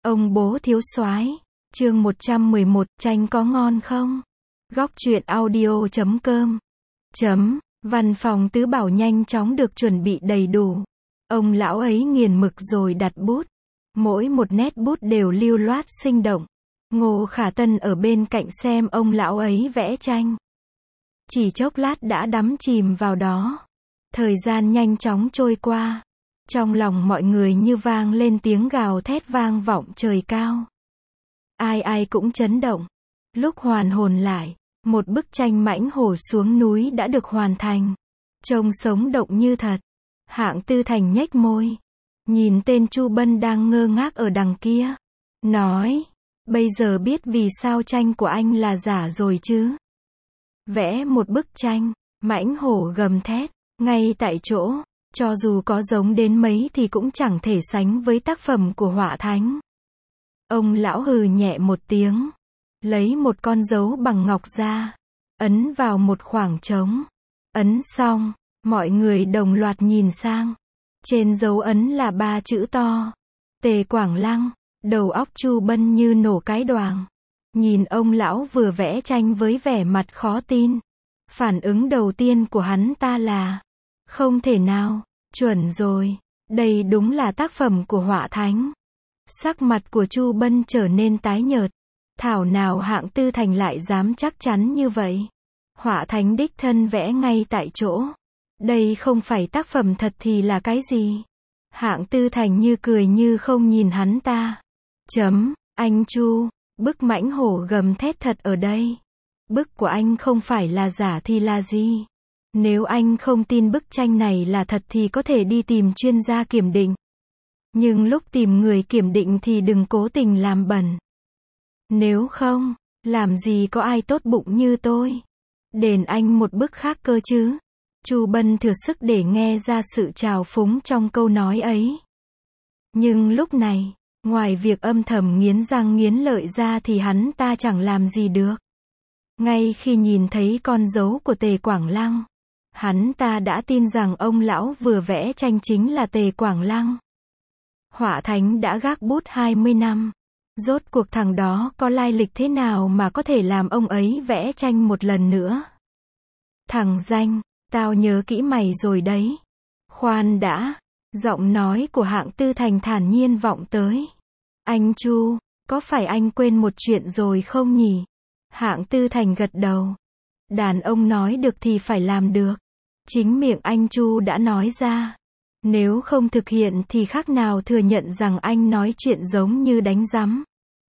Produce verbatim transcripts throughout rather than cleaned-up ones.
Ông bố thiếu soái, chương một trăm mười một, chanh có ngon không? Góc truyện audio chấm com. Chấm, văn phòng tứ bảo nhanh chóng được chuẩn bị đầy đủ. Ông lão ấy nghiền mực rồi đặt bút. Mỗi một nét bút đều lưu loát sinh động. Ngô Khả Tân ở bên cạnh xem ông lão ấy vẽ tranh. Chỉ chốc lát đã đắm chìm vào đó. Thời gian nhanh chóng trôi qua. Trong lòng mọi người như vang lên tiếng gào thét vang vọng trời cao. Ai ai cũng chấn động. Lúc hoàn hồn lại, một bức tranh mãnh hổ xuống núi đã được hoàn thành. Trông sống động như thật. Hạng Tư Thành nhếch môi. Nhìn tên Chu Bân đang ngơ ngác ở đằng kia. Nói, bây giờ biết vì sao tranh của anh là giả rồi chứ. Vẽ một bức tranh, mãnh hổ gầm thét, ngay tại chỗ. Cho dù có giống đến mấy thì cũng chẳng thể sánh với tác phẩm của họa thánh. Ông lão hừ nhẹ một tiếng. Lấy một con dấu bằng ngọc ra. Ấn vào một khoảng trống. Ấn xong, mọi người đồng loạt nhìn sang. Trên dấu ấn là ba chữ to. Tề Quảng Lăng. Đầu óc Chu Bân như nổ cái đoàng. Nhìn ông lão vừa vẽ tranh với vẻ mặt khó tin. Phản ứng đầu tiên của hắn ta là không thể nào, chuẩn rồi, đây đúng là tác phẩm của họa thánh. Sắc mặt của Chu Bân trở nên tái nhợt. Thảo nào Hạng Tư Thành lại dám chắc chắn như vậy. Họa thánh đích thân vẽ ngay tại chỗ. Đây không phải tác phẩm thật thì là cái gì? Hạng Tư Thành như cười như không nhìn hắn ta. Chấm, anh Chu, bức mãnh hổ gầm thét thật ở đây. Bức của anh không phải là giả thì là gì? Nếu anh không tin bức tranh này là thật thì có thể đi tìm chuyên gia kiểm định. Nhưng lúc tìm người kiểm định thì đừng cố tình làm bẩn. Nếu không, làm gì có ai tốt bụng như tôi. Đền anh một bức khác cơ chứ. Chu Bân thừa sức để nghe ra sự trào phúng trong câu nói ấy. Nhưng lúc này, ngoài việc âm thầm nghiến răng nghiến lợi ra thì hắn ta chẳng làm gì được. Ngay khi nhìn thấy con dấu của Tề Quảng Lăng, hắn ta đã tin rằng ông lão vừa vẽ tranh chính là Tề Quảng Lăng. Họa thánh đã gác bút hai mươi năm. Rốt cuộc thằng đó có lai lịch thế nào mà có thể làm ông ấy vẽ tranh một lần nữa? Thằng danh, tao nhớ kỹ mày rồi đấy. Khoan đã, giọng nói của Hạng Tư Thành thản nhiên vọng tới. Anh Chu, có phải anh quên một chuyện rồi không nhỉ? Hạng Tư Thành gật đầu. Đàn ông nói được thì phải làm được. Chính miệng anh Chu đã nói ra. Nếu không thực hiện thì khác nào thừa nhận rằng anh nói chuyện giống như đánh rắm.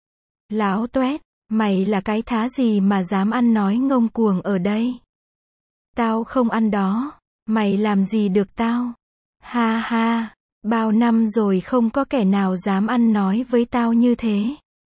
Láo toét, mày là cái thá gì mà dám ăn nói ngông cuồng ở đây? Tao không ăn đó, mày làm gì được tao? Ha ha, bao năm rồi không có kẻ nào dám ăn nói với tao như thế.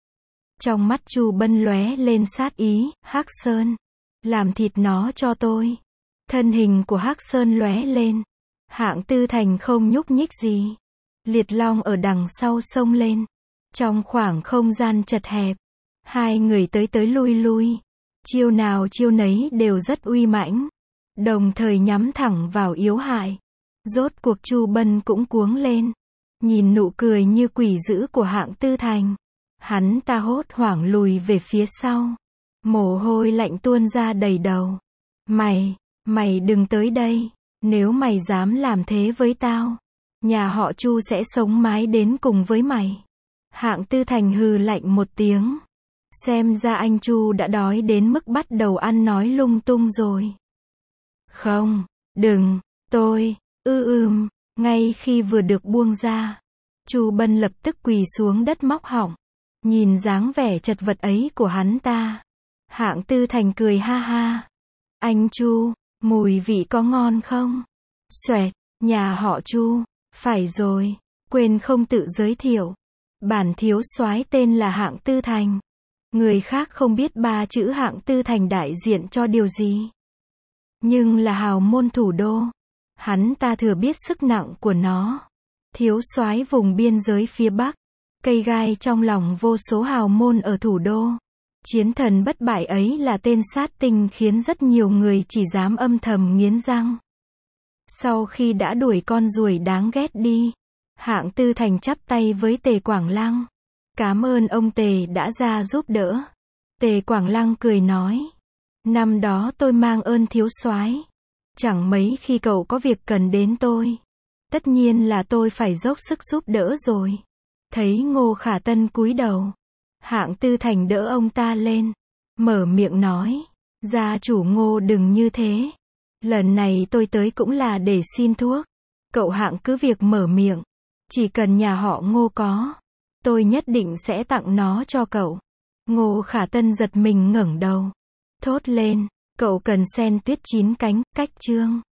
Trong mắt Chu Bân lóe lên sát ý. Hắc Sơn, làm thịt nó cho tôi. Thân hình của Hắc Sơn lóe lên. Hạng Tư Thành không nhúc nhích gì. Liệt Long ở đằng sau xông lên. Trong khoảng không gian chật hẹp, hai người tới tới lui lui. Chiêu nào chiêu nấy đều rất uy mãnh. Đồng thời nhắm thẳng vào yếu hại. Rốt cuộc Chu Bân cũng cuống lên. Nhìn nụ cười như quỷ dữ của Hạng Tư Thành. Hắn ta hốt hoảng lùi về phía sau. Mồ hôi lạnh tuôn ra đầy đầu. Mày, mày đừng tới đây. Nếu mày dám làm thế với tao, nhà họ Chu sẽ sống mái đến cùng với mày. Hạng Tư Thành hừ lạnh một tiếng. Xem ra anh Chu đã đói đến mức bắt đầu ăn nói lung tung rồi. Không, đừng, tôi, ư ưm, ngay khi vừa được buông ra. Chu Bân lập tức quỳ xuống đất móc họng. Nhìn dáng vẻ chật vật ấy của hắn ta. Hạng Tư Thành cười ha ha. Anh Chu, mùi vị có ngon không? Xoẹt, nhà họ Chu, phải rồi, quên không tự giới thiệu. Bản thiếu soái tên là Hạng Tư Thành. Người khác không biết ba chữ Hạng Tư Thành đại diện cho điều gì. Nhưng là hào môn thủ đô. Hắn ta thừa biết sức nặng của nó. Thiếu soái vùng biên giới phía Bắc. Cây gai trong lòng vô số hào môn ở thủ đô. Chiến thần bất bại ấy là tên sát tinh khiến rất nhiều người chỉ dám âm thầm nghiến răng. Sau khi đã đuổi con ruồi đáng ghét đi, Hạng Tư Thành chắp tay với Tề Quảng Lăng. Cám ơn ông Tề đã ra giúp đỡ. Tề Quảng Lăng cười nói. Năm đó tôi mang ơn thiếu soái. Chẳng mấy khi cậu có việc cần đến tôi. Tất nhiên là tôi phải dốc sức giúp đỡ rồi. Thấy Ngô Khả Tân cúi đầu. Hạng Tư Thành đỡ ông ta lên. Mở miệng nói. Gia chủ Ngô đừng như thế. Lần này tôi tới cũng là để xin thuốc. Cậu Hạng cứ việc mở miệng. Chỉ cần nhà họ Ngô có. Tôi nhất định sẽ tặng nó cho cậu. Ngô Khả Tân giật mình ngẩng đầu. Thốt lên. Cậu cần sen tuyết chín cánh, cách chương.